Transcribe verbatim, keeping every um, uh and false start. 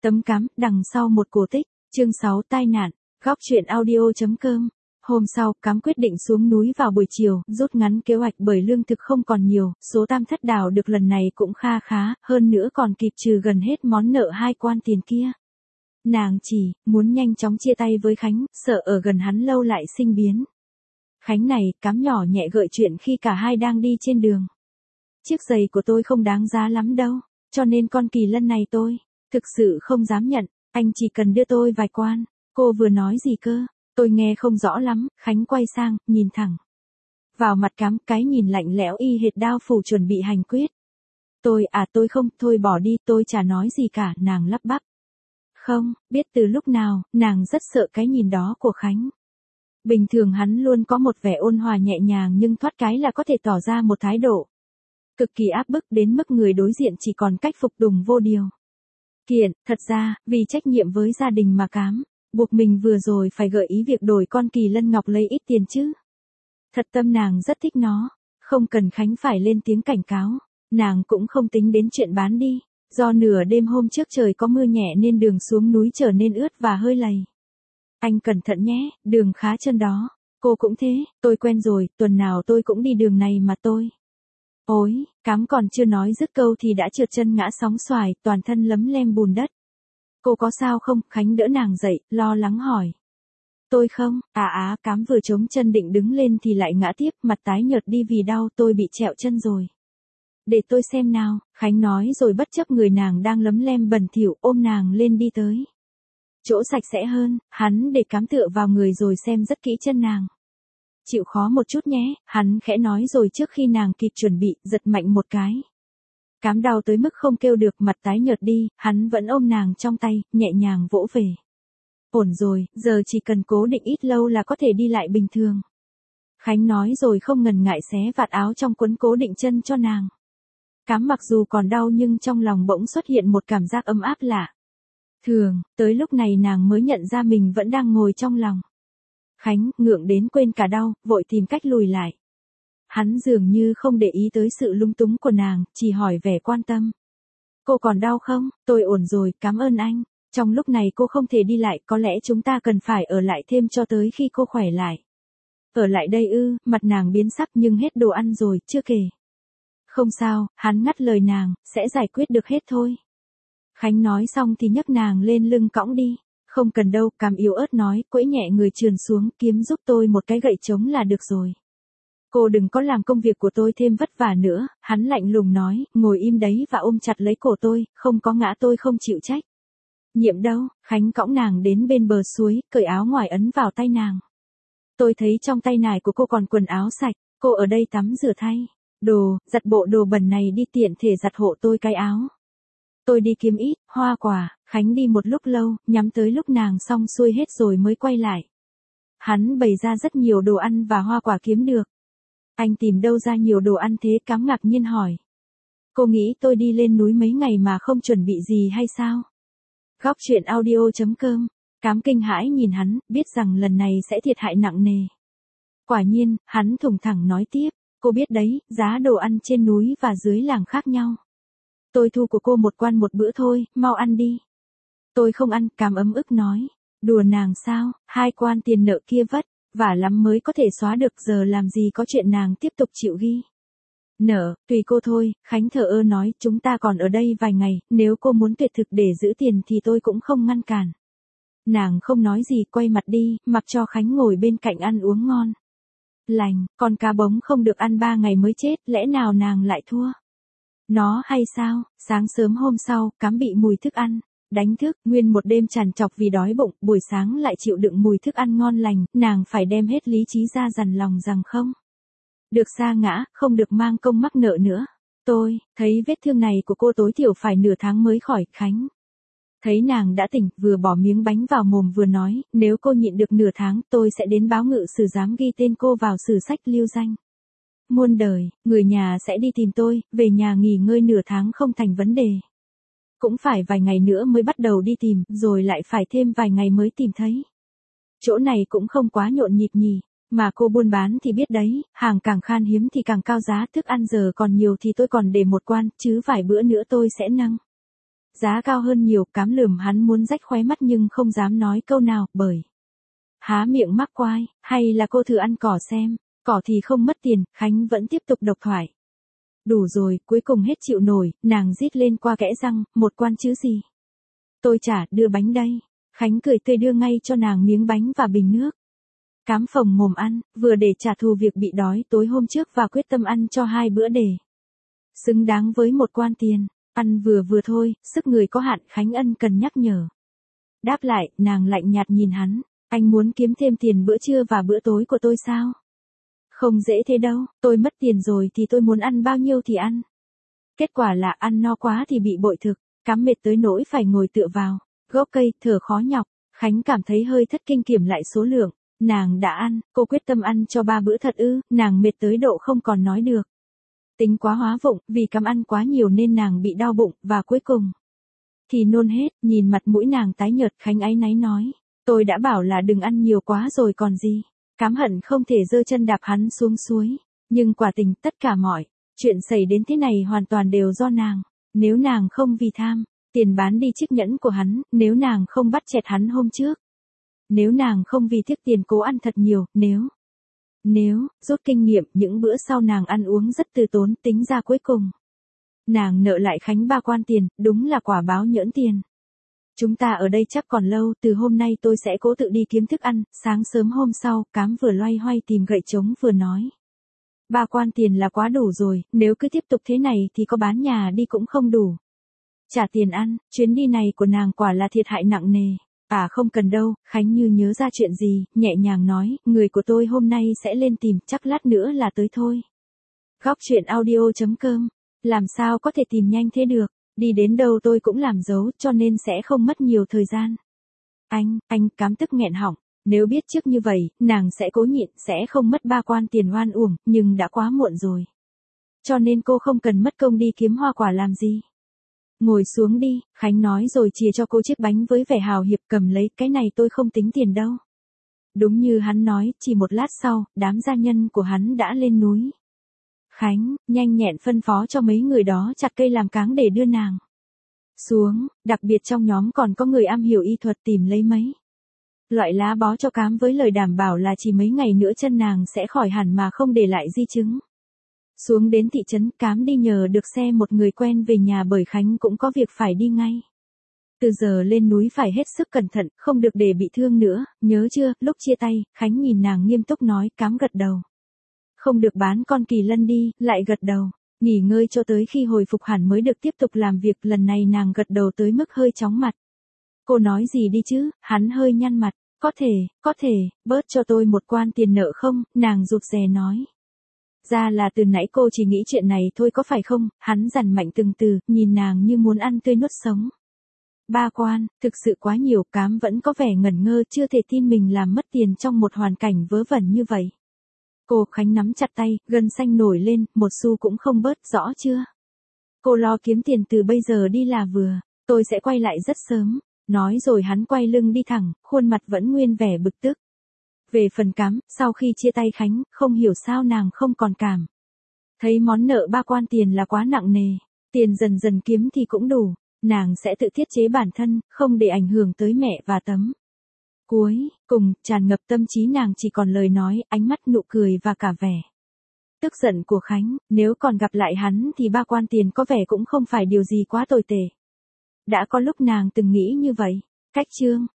Tấm cám, đằng sau một cổ tích, chương sáu tai nạn, góc truyện audio.com. Hôm sau, Cám quyết định xuống núi vào buổi chiều, rút ngắn kế hoạch bởi lương thực không còn nhiều, số tam thất đào được lần này cũng kha khá, hơn nữa còn kịp trừ gần hết món nợ hai quan tiền kia. Nàng chỉ muốn nhanh chóng chia tay với Khánh, sợ ở gần hắn lâu lại sinh biến. Khánh này, Cám nhỏ nhẹ gợi chuyện khi cả hai đang đi trên đường. Chiếc giày của tôi không đáng giá lắm đâu, cho nên con kỳ lân này tôi thực sự không dám nhận, anh chỉ cần đưa tôi vài quan. Cô vừa nói gì cơ? Tôi nghe không rõ lắm. Khánh quay sang, nhìn thẳng vào mặt Cám, cái nhìn lạnh lẽo y hệt đao phủ chuẩn bị hành quyết. Tôi à tôi không, thôi bỏ đi, tôi chả nói gì cả. Nàng lắp bắp. Không, biết từ lúc nào, nàng rất sợ cái nhìn đó của Khánh. Bình thường hắn luôn có một vẻ ôn hòa nhẹ nhàng nhưng thoát cái là có thể tỏ ra một thái độ cực kỳ áp bức đến mức người đối diện chỉ còn cách phục tùng vô điều kiện. Thật ra, vì trách nhiệm với gia đình mà Cám buộc mình vừa rồi phải gợi ý việc đổi con kỳ lân ngọc lấy ít tiền chứ. Thật tâm nàng rất thích nó, không cần Khánh phải lên tiếng cảnh cáo, nàng cũng không tính đến chuyện bán đi. Do nửa đêm hôm trước trời có mưa nhẹ nên đường xuống núi trở nên ướt và hơi lầy. Anh cẩn thận nhé, đường khá trơn đó. Cô cũng thế, tôi quen rồi, tuần nào tôi cũng đi đường này mà tôi. Ôi, Cám còn chưa nói dứt câu thì đã trượt chân ngã sóng xoài, toàn thân lấm lem bùn đất. Cô có sao không? Khánh đỡ nàng dậy, lo lắng hỏi. Tôi không, à á, Cám vừa chống chân định đứng lên thì lại ngã tiếp, mặt tái nhợt đi vì đau, tôi bị trẹo chân rồi. Để tôi xem nào, Khánh nói rồi bất chấp người nàng đang lấm lem bẩn thỉu ôm nàng lên đi tới chỗ sạch sẽ hơn. Hắn để Cám tựa vào người rồi xem rất kỹ chân nàng. Chịu khó một chút nhé, hắn khẽ nói rồi trước khi nàng kịp chuẩn bị, giật mạnh một cái. Cám đau tới mức không kêu được, mặt tái nhợt đi, hắn vẫn ôm nàng trong tay, nhẹ nhàng vỗ về. Ổn rồi, giờ chỉ cần cố định ít lâu là có thể đi lại bình thường. Khánh nói rồi không ngần ngại xé vạt áo trong quấn cố định chân cho nàng. Cám mặc dù còn đau nhưng trong lòng bỗng xuất hiện một cảm giác ấm áp lạ thường, tới lúc này nàng mới nhận ra mình vẫn đang ngồi trong lòng Khánh, ngượng đến quên cả đau, vội tìm cách lùi lại. Hắn dường như không để ý tới sự lung túng của nàng, chỉ hỏi vẻ quan tâm. Cô còn đau không? Tôi ổn rồi, cảm ơn anh. Trong lúc này cô không thể đi lại, có lẽ chúng ta cần phải ở lại thêm cho tới khi cô khỏe lại. Ở lại đây ư? Mặt nàng biến sắc nhưng hết đồ ăn rồi, chưa kể. Không sao, hắn ngắt lời nàng, sẽ giải quyết được hết thôi. Khánh nói xong thì nhấc nàng lên lưng cõng đi. Không cần đâu, Cám yếu ớt nói, quẫy nhẹ người trườn xuống, kiếm giúp tôi một cái gậy trống là được rồi. Cô đừng có làm công việc của tôi thêm vất vả nữa, hắn lạnh lùng nói, ngồi im đấy và ôm chặt lấy cổ tôi, không có ngã tôi không chịu trách. Nhiệm đâu? Khánh cõng nàng đến bên bờ suối, cởi áo ngoài ấn vào tay nàng. Tôi thấy trong tay nải của cô còn quần áo sạch, cô ở đây tắm rửa thay đồ, giặt bộ đồ bẩn này đi, tiện thể giặt hộ tôi cái áo. Tôi đi kiếm ít hoa quả. Khánh đi một lúc lâu, nhắm tới lúc nàng xong xuôi hết rồi mới quay lại. Hắn bày ra rất nhiều đồ ăn và hoa quả kiếm được. Anh tìm đâu ra nhiều đồ ăn thế? Cám ngạc nhiên hỏi. Cô nghĩ tôi đi lên núi mấy ngày mà không chuẩn bị gì hay sao? Góc truyện audio.com. Cám kinh hãi nhìn hắn, biết rằng lần này sẽ thiệt hại nặng nề. Quả nhiên, hắn thủng thẳng nói tiếp. Cô biết đấy, giá đồ ăn trên núi và dưới làng khác nhau. Tôi thu của cô một quan một bữa thôi, mau ăn đi. Tôi không ăn, Cám ấm ức nói. Đùa nàng sao, hai quan tiền nợ kia vất vả lắm mới có thể xóa được, giờ làm gì có chuyện nàng tiếp tục chịu ghi nợ, tùy cô thôi. Khánh thờ ơ nói, chúng ta còn ở đây vài ngày, nếu cô muốn tuyệt thực để giữ tiền thì tôi cũng không ngăn cản. Nàng không nói gì, quay mặt đi, mặc cho Khánh ngồi bên cạnh ăn uống ngon lành. Con cá bống không được ăn ba ngày mới chết, lẽ nào nàng lại thua nó hay sao? Sáng sớm hôm sau, Cám bị mùi thức ăn đánh thức, nguyên một đêm trằn trọc vì đói bụng, buổi sáng lại chịu đựng mùi thức ăn ngon lành, nàng phải đem hết lý trí ra dằn lòng rằng không được sa ngã, không được mang công mắc nợ nữa. Tôi thấy vết thương này của cô tối thiểu phải nửa tháng mới khỏi. Khánh thấy nàng đã tỉnh, vừa bỏ miếng bánh vào mồm vừa nói, nếu cô nhịn được nửa tháng, tôi sẽ đến báo ngự sử dám ghi tên cô vào sử sách lưu danh muôn đời. Người nhà sẽ đi tìm tôi, về nhà nghỉ ngơi nửa tháng không thành vấn đề. Cũng phải vài ngày nữa mới bắt đầu đi tìm, rồi lại phải thêm vài ngày mới tìm thấy. Chỗ này cũng không quá nhộn nhịp nhỉ, mà cô buôn bán thì biết đấy, hàng càng khan hiếm thì càng cao giá, thức ăn giờ còn nhiều thì tôi còn để một quan, chứ vài bữa nữa tôi sẽ nâng Giá cao hơn nhiều, Cám lườm hắn muốn rách khóe mắt nhưng không dám nói câu nào, bởi há miệng mắc quai, hay là cô thử ăn cỏ xem, cỏ thì không mất tiền, Khánh vẫn tiếp tục độc thoại. Đủ rồi, cuối cùng hết chịu nổi, nàng rít lên qua kẽ răng, một quan chứ gì. Tôi trả, đưa bánh đây. Khánh cười tươi đưa ngay cho nàng miếng bánh và bình nước. Cám phồng mồm ăn, vừa để trả thù việc bị đói tối hôm trước và quyết tâm ăn cho hai bữa để xứng đáng với một quan tiền. Ăn vừa vừa thôi, sức người có hạn, Khánh ân cần nhắc nhở. Đáp lại, nàng lạnh nhạt nhìn hắn, anh muốn kiếm thêm tiền bữa trưa và bữa tối của tôi sao? Không dễ thế đâu, tôi mất tiền rồi thì tôi muốn ăn bao nhiêu thì ăn. Kết quả là ăn no quá thì bị bội thực, Cám mệt tới nỗi phải ngồi tựa vào gốc cây, thở khó nhọc. Khánh cảm thấy hơi thất kinh, kiểm lại số lượng. Nàng đã ăn, cô quyết tâm ăn cho ba bữa thật ư, nàng mệt tới độ không còn nói được. Tính quá hóa vụng, vì Cám ăn quá nhiều nên nàng bị đau bụng, và cuối cùng thì nôn hết. Nhìn mặt mũi nàng tái nhợt, Khánh áy náy nói, tôi đã bảo là đừng ăn nhiều quá rồi còn gì. Cám hận không thể giơ chân đạp hắn xuống suối, nhưng quả tình tất cả mọi chuyện xảy đến thế này hoàn toàn đều do nàng. Nếu nàng không vì tham tiền bán đi chiếc nhẫn của hắn, nếu nàng không bắt chẹt hắn hôm trước, nếu nàng không vì tiếc tiền cố ăn thật nhiều, nếu nếu rút kinh nghiệm, những bữa sau nàng ăn uống rất từ tốn, tính ra cuối cùng nàng nợ lại Khánh ba quan tiền, đúng là quả báo nhỡn tiền. Chúng ta ở đây chắc còn lâu, từ hôm nay tôi sẽ cố tự đi kiếm thức ăn. Sáng sớm hôm sau, Cám vừa loay hoay tìm gậy trống vừa nói. Ba quan tiền là quá đủ rồi, nếu cứ tiếp tục thế này thì có bán nhà đi cũng không đủ trả tiền ăn. Chuyến đi này của nàng quả là thiệt hại nặng nề. À không cần đâu, Khánh như nhớ ra chuyện gì, nhẹ nhàng nói, người của tôi hôm nay sẽ lên tìm, chắc lát nữa là tới thôi. Góc truyện audio chấm com, làm sao có thể tìm nhanh thế được, đi đến đâu tôi cũng làm dấu, cho nên sẽ không mất nhiều thời gian. Anh, anh, Cám tức nghẹn họng, nếu biết trước như vậy, nàng sẽ cố nhịn, sẽ không mất ba quan tiền oan uổng, nhưng đã quá muộn rồi. Cho nên cô không cần mất công đi kiếm hoa quả làm gì. Ngồi xuống đi, Khánh nói rồi chìa cho cô chiếc bánh với vẻ hào hiệp, cầm lấy, cái này tôi không tính tiền đâu. Đúng như hắn nói, chỉ một lát sau, đám gia nhân của hắn đã lên núi. Khánh, nhanh nhẹn phân phó cho mấy người đó chặt cây làm cáng để đưa nàng xuống, đặc biệt trong nhóm còn có người am hiểu y thuật, tìm lấy mấy loại lá bó cho Cám với lời đảm bảo là chỉ mấy ngày nữa chân nàng sẽ khỏi hẳn mà không để lại di chứng. Xuống đến thị trấn, Cám đi nhờ được xe một người quen về nhà bởi Khánh cũng có việc phải đi ngay. Từ giờ lên núi phải hết sức cẩn thận, không được để bị thương nữa, nhớ chưa? Lúc chia tay, Khánh nhìn nàng nghiêm túc nói, Cám gật đầu. Không được bán con kỳ lân đi, lại gật đầu. Nghỉ ngơi cho tới khi hồi phục hẳn mới được tiếp tục làm việc, lần này nàng gật đầu tới mức hơi chóng mặt. Cô nói gì đi chứ? Hắn hơi nhăn mặt, có thể, có thể, bớt cho tôi một quan tiền nợ không? Nàng rụt rè nói. Ra là từ nãy cô chỉ nghĩ chuyện này thôi có phải không? Hắn dằn mạnh từng từ, nhìn nàng như muốn ăn tươi nuốt sống. Ba quan, thực sự quá nhiều, Cám vẫn có vẻ ngẩn ngơ, chưa thể tin mình làm mất tiền trong một hoàn cảnh vớ vẩn như vậy. Cô Khánh nắm chặt tay, gân xanh nổi lên, một xu cũng không bớt, rõ chưa? Cô lo kiếm tiền từ bây giờ đi là vừa, tôi sẽ quay lại rất sớm. Nói rồi hắn quay lưng đi thẳng, khuôn mặt vẫn nguyên vẻ bực tức. Về phần Cám, sau khi chia tay Khánh, không hiểu sao nàng không còn cảm thấy món nợ ba quan tiền là quá nặng nề, tiền dần dần kiếm thì cũng đủ, nàng sẽ tự tiết chế bản thân, không để ảnh hưởng tới mẹ và Tấm. Cuối cùng, tràn ngập tâm trí nàng chỉ còn lời nói, ánh mắt, nụ cười và cả vẻ tức giận của Khánh. Nếu còn gặp lại hắn thì ba quan tiền có vẻ cũng không phải điều gì quá tồi tệ. Đã có lúc nàng từng nghĩ như vậy. Cách chương